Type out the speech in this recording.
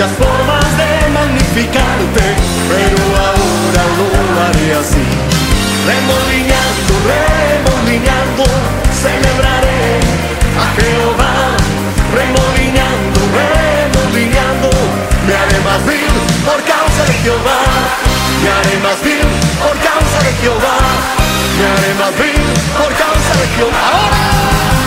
muchas formas de magnificarte, pero ahora lo haré así. Remolineando, remolineando, celebraré a Jehová. Remolineando, remolineando, me haré más vil por causa de Jehová. Me haré más vil por causa de Jehová. Me haré más vil por causa de Jehová. ¡Ahora!